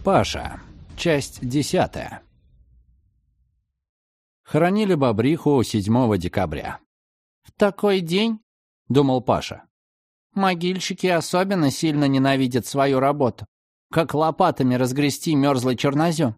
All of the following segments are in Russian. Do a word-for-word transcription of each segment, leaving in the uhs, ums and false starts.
Паша. Часть десятая. Хоронили Бобриху седьмого декабря. «В такой день, — думал Паша, — могильщики особенно сильно ненавидят свою работу, как лопатами разгрести мерзлый чернозем.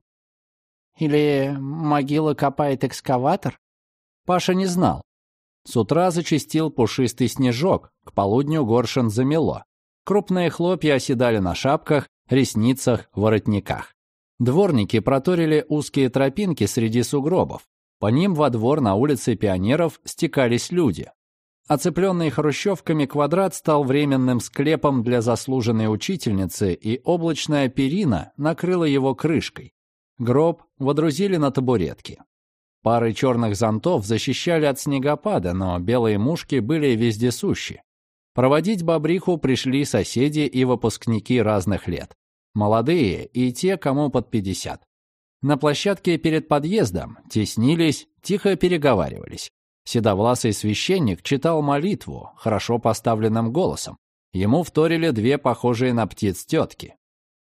Или могилы копает экскаватор?» Паша не знал. С утра зачастил пушистый снежок, к полудню горшин замело. Крупные хлопья оседали на шапках, ресницах, воротниках. Дворники проторили узкие тропинки среди сугробов. По ним во двор на улице Пионеров стекались люди. Оцепленный хрущевками квадрат стал временным склепом для заслуженной учительницы, и облачная перина накрыла его крышкой. Гроб водрузили на табуретки. Пары черных зонтов защищали от снегопада, но белые мушки были вездесущи. Проводить Бобриху пришли соседи и выпускники разных лет. Молодые и те, кому под пятьдесят. На площадке перед подъездом теснились, тихо переговаривались. Седовласый священник читал молитву хорошо поставленным голосом. Ему вторили две похожие на птиц тетки.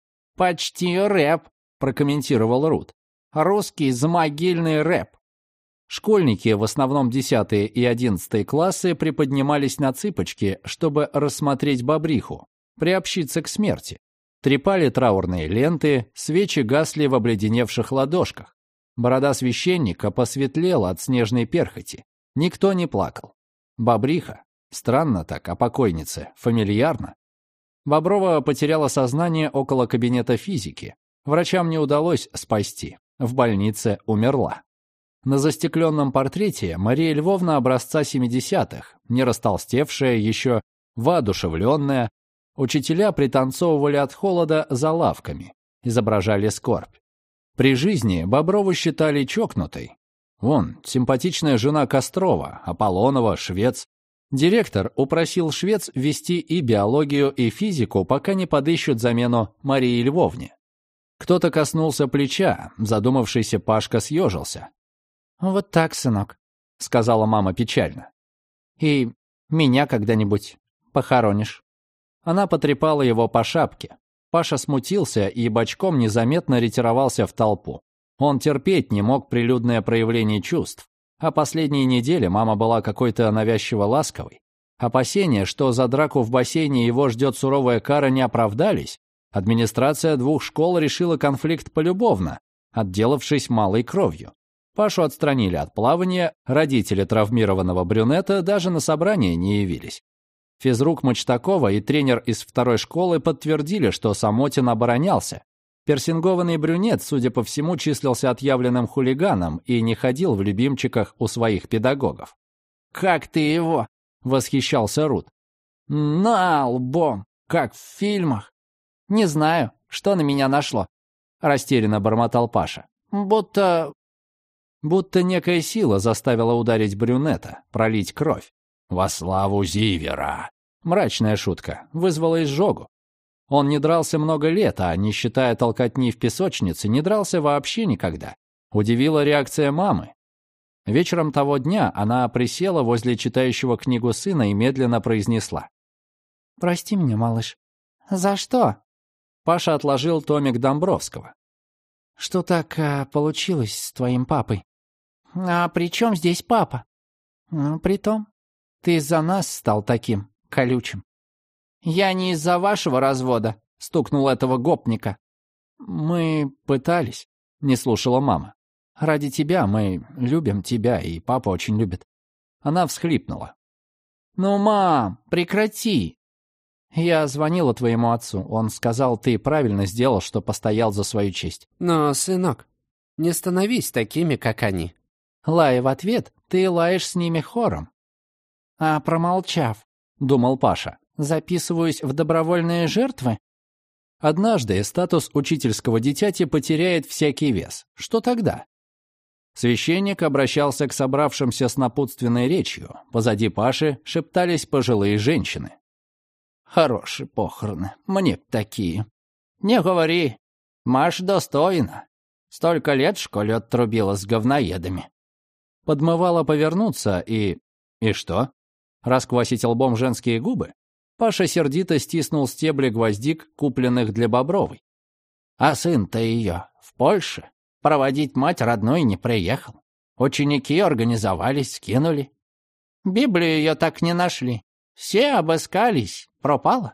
«Почти рэп», — прокомментировал Рут. «Русский замогильный рэп». Школьники, в основном десятые и одиннадцатые классы, приподнимались на цыпочки, чтобы рассмотреть Бобриху, приобщиться к смерти. Трепали траурные ленты, свечи гасли в обледеневших ладошках. Борода священника посветлела от снежной перхоти. Никто не плакал. Бобриха, странно так, о покойнице, фамильярно. Боброва потеряла сознание около кабинета физики. Врачам не удалось спасти. В больнице умерла. На застекленном портрете Мария Львовна образца семидесятых, не растолстевшая еще, воодушевленная. Учителя пританцовывали от холода за лавками, изображали скорбь. При жизни Боброву считали чокнутой. Вон, симпатичная жена Кострова, Аполлонова, Швец. Директор упросил Швец вести и биологию, и физику, пока не подыщут замену Марии Львовне. Кто-то коснулся плеча, задумавшийся Пашка съежился. «Вот так, сынок», — сказала мама печально. «И меня когда-нибудь похоронишь». Она потрепала его по шапке. Паша смутился и бочком незаметно ретировался в толпу. Он терпеть не мог прилюдное проявление чувств. А последние недели мама была какой-то навязчиво ласковой. Опасения, что за драку в бассейне его ждет суровая кара, не оправдались. Администрация двух школ решила конфликт полюбовно, отделавшись малой кровью. Пашу отстранили от плавания, родители травмированного брюнета даже на собрание не явились. Физрук Мочтакова и тренер из второй школы подтвердили, что Самотин оборонялся. Персингованный брюнет, судя по всему, числился отъявленным хулиганом и не ходил в любимчиках у своих педагогов. «Как ты его?» — восхищался Рут. «На лбом, как в фильмах». «Не знаю, что на меня нашло», — растерянно бормотал Паша. «Будто...» Будто некая сила заставила ударить брюнета, пролить кровь. «Во славу Зивера!» Мрачная шутка, вызвала изжогу. Он не дрался много лет, а, не считая толкотни в песочнице, не дрался вообще никогда. Удивила реакция мамы. Вечером того дня она присела возле читающего книгу сына и медленно произнесла. «Прости меня, малыш». «За что?» Паша отложил томик Домбровского. «Что так а, получилось с твоим папой?» «А при чем здесь папа?» «Ну, при том, ты из-за нас стал таким колючим». «Я не из-за вашего развода», — стукнул этого гопника. «Мы пытались», — не слушала мама. «Ради тебя мы любим тебя, и папа очень любит». Она всхлипнула. «Ну, мам, прекрати!» «Я звонила твоему отцу. Он сказал, ты правильно сделал, что постоял за свою честь». «Но, сынок, не становись такими, как они». Лая в ответ, ты лаешь с ними хором. «А промолчав, — думал Паша, — записываюсь в добровольные жертвы?» Однажды статус учительского дитяти потеряет всякий вес. Что тогда? Священник обращался к собравшимся с напутственной речью. Позади Паши шептались пожилые женщины. «Хорошие похороны, мне б такие». «Не говори, Маш достойна. Столько лет в школе оттрубила с говноедами». Подмывала повернуться и... И что? Расквасить лбом женские губы? Паша сердито стиснул стебли гвоздик, купленных для Бобровой. А сын-то ее в Польше. Проводить мать родной не приехал. Ученики организовались, скинули. Библию ее так не нашли. Все обыскались, пропала.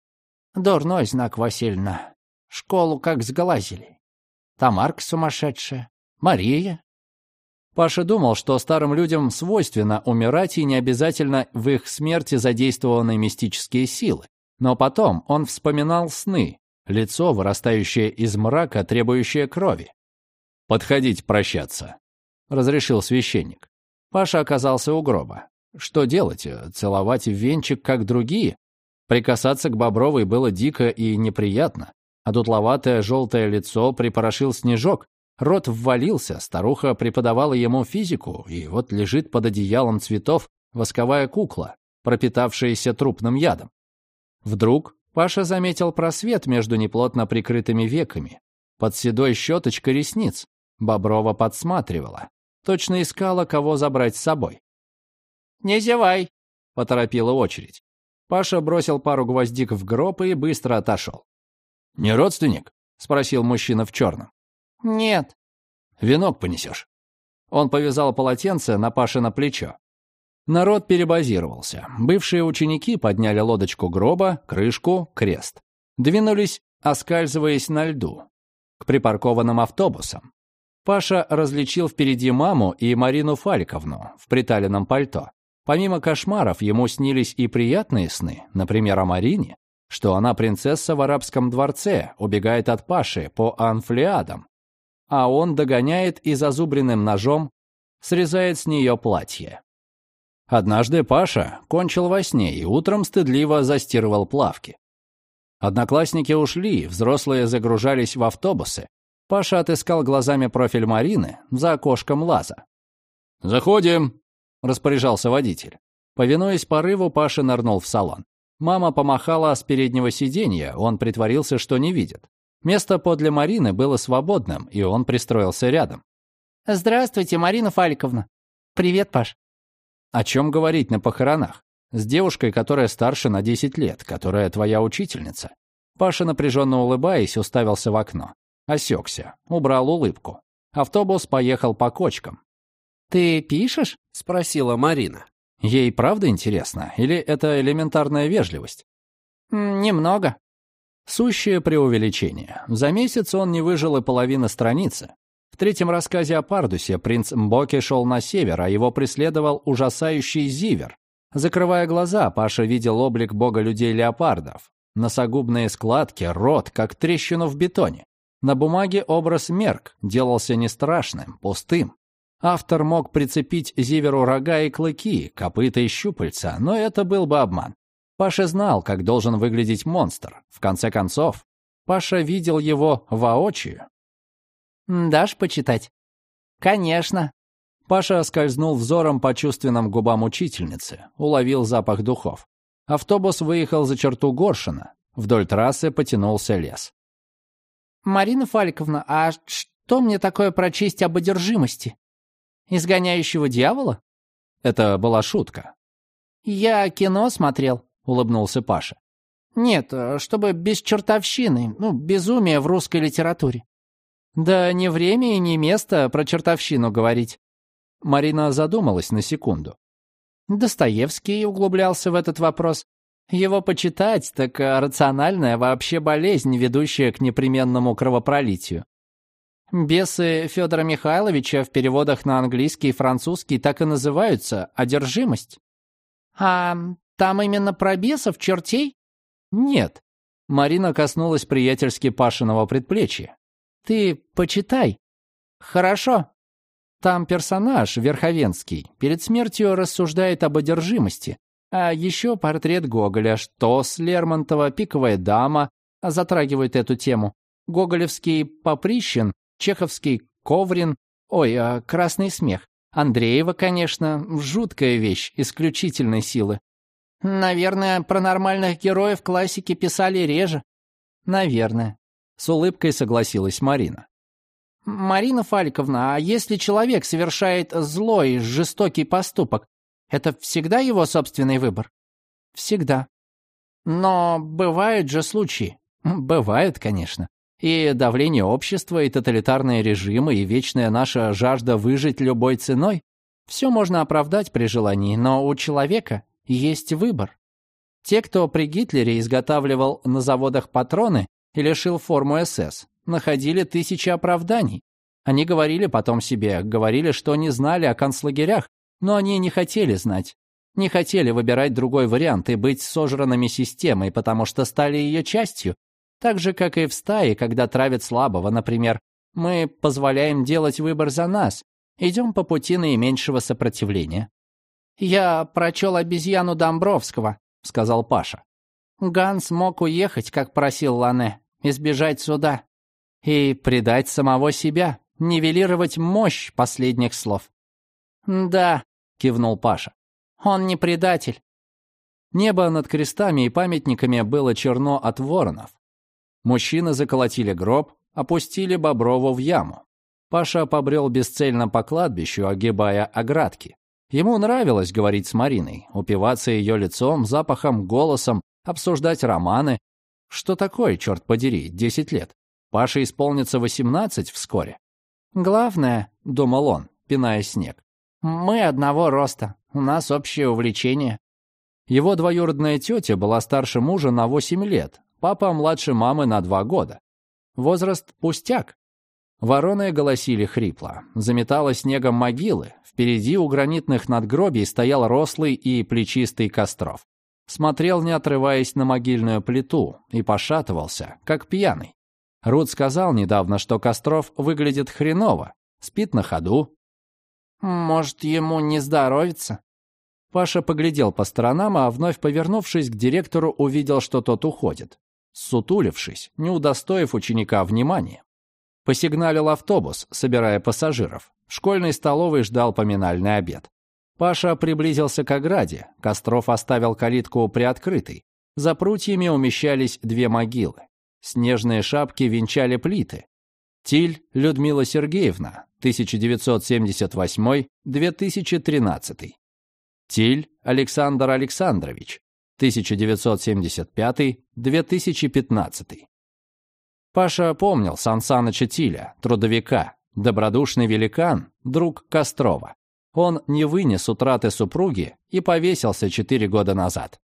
Дурной знак, Васильевна. Школу как сглазили. Тамарка сумасшедшая, Мария. Паша думал, что старым людям свойственно умирать и не обязательно в их смерти задействованы мистические силы. Но потом он вспоминал сны, лицо, вырастающее из мрака, требующее крови. «Подходить прощаться», — разрешил священник. Паша оказался у гроба. Что делать? Целовать в венчик, как другие? Прикасаться к Бобровой было дико и неприятно. А дутловатое желтое лицо припорошил снежок, рот ввалился, старуха преподавала ему физику, и вот лежит под одеялом цветов восковая кукла, пропитавшаяся трупным ядом. Вдруг Паша заметил просвет между неплотно прикрытыми веками. Под седой щеточкой ресниц Боброва подсматривала. Точно искала, кого забрать с собой. «Не зевай!» — поторопила очередь. Паша бросил пару гвоздик в гроб и быстро отошел. «Не родственник?» — спросил мужчина в черном. «Нет». «Венок понесешь?» Он повязал полотенце на Пашино плечо. Народ перебазировался. Бывшие ученики подняли лодочку гроба, крышку, крест. Двинулись, оскальзываясь на льду, к припаркованным автобусам. Паша различил впереди маму и Марину Фаликовну в приталенном пальто. Помимо кошмаров, ему снились и приятные сны, например, о Марине, что она принцесса в арабском дворце, убегает от Паши по анфлиадам, а он догоняет и зазубренным ножом срезает с нее платье. Однажды Паша кончил во сне и утром стыдливо застирывал плавки. Одноклассники ушли, взрослые загружались в автобусы. Паша отыскал глазами профиль Марины за окошком лаза. «Заходим!» — распоряжался водитель. Повинуясь порыву, Паша нырнул в салон. Мама помахала с переднего сиденья, он притворился, что не видит. Место подле Марины было свободным, и он пристроился рядом. «Здравствуйте, Марина Фаликовна. Привет, Паш». О чем говорить на похоронах? С девушкой, которая старше на десять лет, которая твоя учительница. Паша, напряженно улыбаясь, уставился в окно. Осекся, убрал улыбку. Автобус поехал по кочкам. «Ты пишешь?» — спросила Марина. Ей правда интересно? Или это элементарная вежливость? «Немного». Сущее преувеличение. За месяц он не выжил и половины страницы. В третьем рассказе о Пардусе принц Мбоки шел на север, а его преследовал ужасающий Зивер. Закрывая глаза, Паша видел облик бога людей-леопардов. Носогубные складки, рот, как трещину в бетоне. На бумаге образ мерк, делался не страшным, пустым. Автор мог прицепить Зиверу рога и клыки, копыта и щупальца, но это был бы обман. Паша знал, как должен выглядеть монстр. В конце концов, Паша видел его воочию. «Дашь почитать?» «Конечно». Паша скользнул взором по чувственным губам учительницы, уловил запах духов. Автобус выехал за черту Горшина. Вдоль трассы потянулся лес. «Марина Фаликовна, а что мне такое прочесть об одержимости? Изгоняющего дьявола?» Это была шутка. «Я кино смотрел», — улыбнулся Паша. «Нет, чтобы без чертовщины, ну, безумия в русской литературе». «Да не время и не место про чертовщину говорить». Марина задумалась на секунду. Достоевский углублялся в этот вопрос. Его почитать, так рациональная вообще болезнь, ведущая к непременному кровопролитию. Бесы Федора Михайловича в переводах на английский и французский так и называются «одержимость». «А там именно про бесов, чертей?» «Нет». Марина коснулась приятельски Пашиного предплечья. «Ты почитай». «Хорошо». Там персонаж, Верховенский, перед смертью рассуждает об одержимости. А еще портрет Гоголя, что с Лермонтова «Пиковая дама» затрагивает эту тему. Гоголевский Поприщин, чеховский Коврин, ой, а красный смех. Андреева, конечно, жуткая вещь, исключительной силы. «Наверное, про нормальных героев классики писали реже». «Наверное», — с улыбкой согласилась Марина. «Марина Фаликовна, а если человек совершает злой, жестокий поступок, это всегда его собственный выбор?» «Всегда». «Но бывают же случаи». «Бывают, конечно. И давление общества, и тоталитарные режимы, и вечная наша жажда выжить любой ценой – все можно оправдать при желании, но у человека есть выбор. Те, кто при Гитлере изготавливал на заводах патроны или шил форму эс эс, находили тысячи оправданий. Они говорили потом себе, говорили, что не знали о концлагерях, но они не хотели знать. Не хотели выбирать другой вариант и быть сожранными системой, потому что стали ее частью. Так же, как и в стае, когда травят слабого, например. Мы позволяем делать выбор за нас, идем по пути наименьшего сопротивления. «Я прочел «Обезьяну Домбровского», — сказал Паша. «Ганс мог уехать, как просил Лане, избежать суда и предать самого себя, нивелировать мощь последних слов». «Да», — кивнул Паша, — «он не предатель». Небо над крестами и памятниками было черно от воронов. Мужчины заколотили гроб, опустили Боброву в яму. Паша побрел бесцельно по кладбищу, огибая оградки. Ему нравилось говорить с Мариной, упиваться ее лицом, запахом, голосом, обсуждать романы. Что такое, черт подери, десять лет? Паше исполнится восемнадцать вскоре. «Главное, — думал он, пиная снег, — мы одного роста, у нас общее увлечение». Его двоюродная тетя была старше мужа на восемь лет, папа младше мамы на два года. Возраст пустяк. Вороны голосили хрипло. Заметало снегом могилы. Впереди у гранитных надгробий стоял рослый и плечистый Костров. Смотрел, не отрываясь, на могильную плиту и пошатывался, как пьяный. Рут сказал недавно, что Костров выглядит хреново, спит на ходу. «Может, ему не здоровится?» Паша поглядел по сторонам, а вновь повернувшись к директору, увидел, что тот уходит. Сутулившись, не удостоив ученика внимания. Посигналил автобус, собирая пассажиров. В школьной столовой ждал поминальный обед. Паша приблизился к ограде. Костров оставил калитку приоткрытой. За прутьями умещались две могилы. Снежные шапки венчали плиты. Тиль Людмила Сергеевна, тысяча девятьсот семьдесят восьмой — две тысячи тринадцатый. Тиль Александр Александрович, тысяча девятьсот семьдесят пятый — две тысячи пятнадцатый. Паша помнил Сан Саныча Тиля, трудовика, добродушный великан, друг Кострова. Он не вынес утраты супруги и повесился четыре года назад.